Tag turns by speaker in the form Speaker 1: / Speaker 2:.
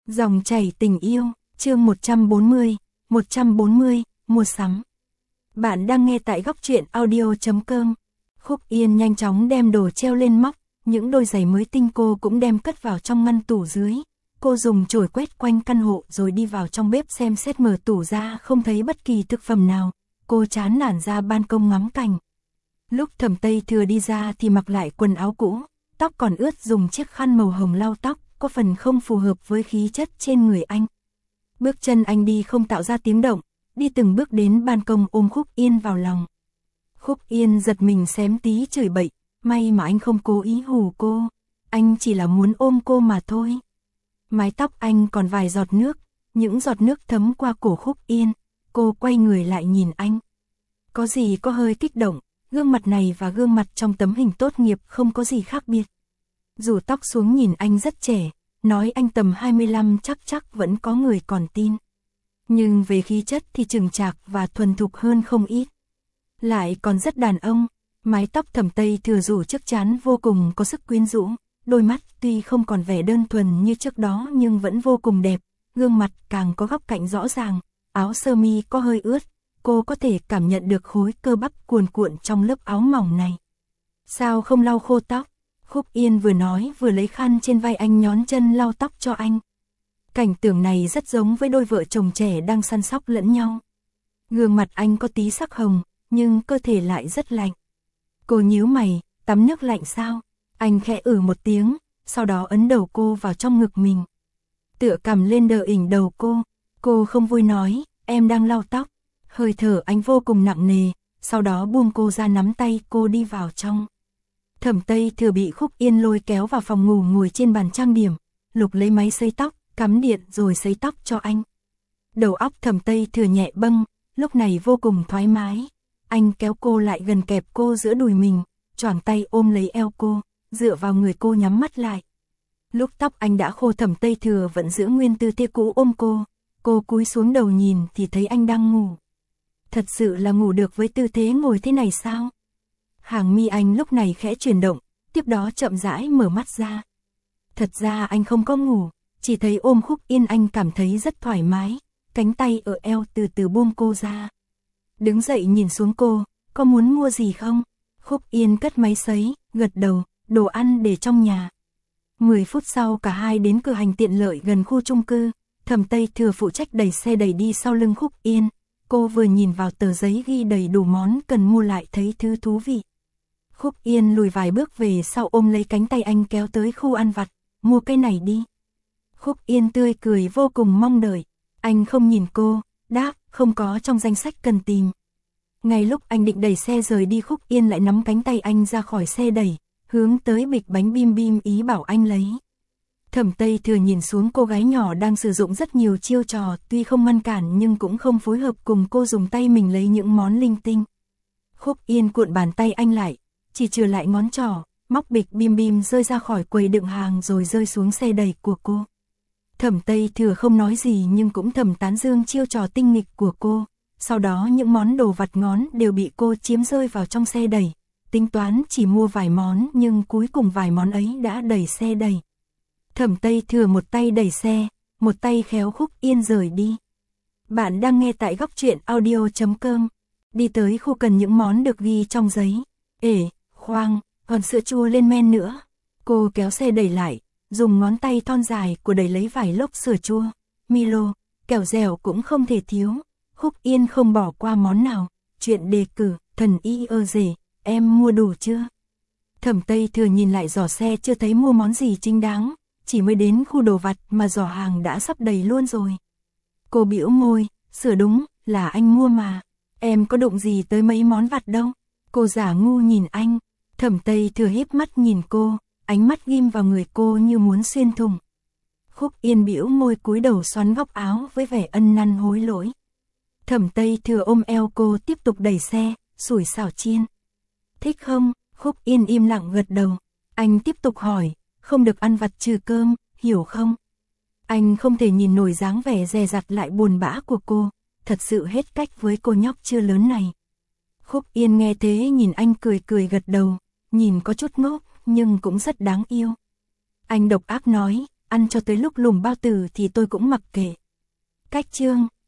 Speaker 1: Dòng chảy tình yêu, chương 140, mua sắm. Bạn đang nghe tại góc truyện audio.com. Khúc Yên nhanh chóng đem đồ treo lên móc, những đôi giày mới tinh cô cũng đem cất vào trong ngăn tủ dưới. Cô dùng chổi quét quanh căn hộ rồi đi vào trong bếp xem xét, mở tủ ra không thấy bất kỳ thực phẩm nào. Cô chán nản ra ban công ngắm cảnh. Lúc Thẩm Tây Thừa đi ra thì mặc lại quần áo cũ, tóc còn ướt, dùng chiếc khăn màu hồng lau tóc, có phần không phù hợp với khí chất trên người anh. Bước chân anh đi không tạo ra tiếng động, đi từng bước đến ban công ôm Khúc Yên vào lòng. Khúc Yên giật mình xém tí chửi bậy, may mà anh không cố ý hù cô, anh chỉ là muốn ôm cô mà thôi. Mái tóc anh còn vài giọt nước, những giọt nước thấm qua cổ Khúc Yên, cô quay người lại nhìn anh. Có gì có hơi kích động, gương mặt này và gương mặt trong tấm hình tốt nghiệp không có gì khác biệt. Rủ tóc xuống nhìn anh rất trẻ, nói anh tầm 25 chắc vẫn có người còn tin. Nhưng về khí chất thì chững chạc và thuần thục hơn không ít. Lại còn rất đàn ông, mái tóc Thẩm Tây Thừa rủ trước trán vô cùng có sức quyến rũ, đôi mắt tuy không còn vẻ đơn thuần như trước đó nhưng vẫn vô cùng đẹp, gương mặt càng có góc cạnh rõ ràng, áo sơ mi có hơi ướt, cô có thể cảm nhận được khối cơ bắp cuồn cuộn trong lớp áo mỏng này. Sao không lau khô tóc? Khúc Yên vừa nói vừa lấy khăn trên vai anh nhón chân lau tóc cho anh. Cảnh tượng này rất giống với đôi vợ chồng trẻ đang săn sóc lẫn nhau. Gương mặt anh có tí sắc hồng, nhưng cơ thể lại rất lạnh. Cô nhíu mày, tắm nước lạnh sao? Anh khẽ một tiếng, sau đó ấn đầu cô vào trong ngực mình. Tựa cằm lên đờ ỉnh đầu cô không vui nói, em đang lau tóc. Hơi thở anh vô cùng nặng nề, sau đó buông cô ra, nắm tay cô đi vào trong. Thẩm Tây Thừa bị Khúc Yên lôi kéo vào phòng ngủ, ngồi trên bàn trang điểm, lục lấy máy sấy tóc, cắm điện rồi sấy tóc cho anh. Đầu óc Thẩm Tây Thừa nhẹ bâng, lúc này vô cùng thoải mái. Anh kéo cô lại gần, kẹp cô giữa đùi mình, choàng tay ôm lấy eo cô, dựa vào người cô, nhắm mắt lại. Lúc tóc anh đã khô, Thẩm Tây Thừa vẫn giữ nguyên tư thế cũ ôm cô cúi xuống đầu nhìn thì thấy anh đang ngủ. Thật sự là ngủ được với tư thế ngồi thế này sao? Hàng mi anh lúc này khẽ chuyển động, tiếp đó chậm rãi mở mắt ra. Thật ra anh không có ngủ, chỉ thấy ôm Khúc Yên anh cảm thấy rất thoải mái, cánh tay ở eo từ từ buông cô ra. Đứng dậy nhìn xuống cô, có muốn mua gì không? Khúc Yên cất máy sấy, gật đầu, đồ ăn để trong nhà. 10 phút sau cả hai đến cửa hàng tiện lợi gần khu chung cư, Thẩm Tây Thừa phụ trách đẩy xe đẩy đi sau lưng Khúc Yên. Cô vừa nhìn vào tờ giấy ghi đầy đủ món cần mua lại thấy thứ thú vị. Khúc Yên lùi vài bước về sau, ôm lấy cánh tay anh kéo tới khu ăn vặt, mua cái này đi. Khúc Yên tươi cười vô cùng mong đợi. Anh không nhìn cô, đáp, không có trong danh sách cần tìm. Ngay lúc anh định đẩy xe rời đi, Khúc Yên lại nắm cánh tay anh ra khỏi xe đẩy, hướng tới bịch bánh bim bim, ý bảo anh lấy. Thẩm Tây Thừa nhìn xuống cô gái nhỏ đang sử dụng rất nhiều chiêu trò, tuy không ngăn cản nhưng cũng không phối hợp cùng cô dùng tay mình lấy những món linh tinh. Khúc Yên cuộn bàn tay anh lại, chỉ trừ lại ngón trỏ, móc bịch bim bim rơi ra khỏi quầy đựng hàng rồi rơi xuống xe đẩy của cô. Thẩm Tây Thừa không nói gì nhưng cũng thầm tán dương chiêu trò tinh nghịch của cô. Sau đó những món đồ vặt ngón đều bị cô chiếm rơi vào trong xe đẩy. Tính toán chỉ mua vài món nhưng cuối cùng vài món ấy đã đẩy xe đẩy. Thẩm Tây Thừa một tay đẩy xe, một tay khéo Khúc Yên rời đi. Bạn đang nghe tại góc truyện audio.com. Đi tới khu cần những món được ghi trong giấy. Khoang, còn sữa chua lên men nữa. Cô kéo xe đẩy lại, dùng ngón tay thon dài của đẩy lấy vài lốc sữa chua, Milo, kẹo dẻo cũng không thể thiếu. Khúc Yên không bỏ qua món nào. Chuyện đề cử, thần y rể, em mua đủ chưa? Thẩm Tây Thừa nhìn lại giỏ xe, chưa thấy mua món gì chính đáng, chỉ mới đến khu đồ vặt mà giỏ hàng đã sắp đầy luôn rồi. Cô bĩu môi, sửa đúng, là anh mua mà, em có đụng gì tới mấy món vặt đâu. Cô giả ngu nhìn anh. Thẩm Tây Thừa híp mắt nhìn cô, ánh mắt ghim vào người cô như muốn xuyên thủng. Khúc Yên bĩu môi cúi đầu xoắn góc áo với vẻ ân năn hối lỗi. Thẩm Tây Thừa ôm eo cô tiếp tục đẩy xe, sủi xào chiên. Thích không? Khúc Yên im lặng gật đầu. Anh tiếp tục hỏi, không được ăn vặt trừ cơm, hiểu không? Anh không thể nhìn nổi dáng vẻ dè dặt lại buồn bã của cô, thật sự hết cách với cô nhóc chưa lớn này. Khúc Yên nghe thế nhìn anh cười gật đầu, nhìn có chút ngốc nhưng cũng rất đáng yêu. Anh độc ác nói, ăn cho tới lúc lùm bao tử thì tôi cũng mặc kệ. Cách chương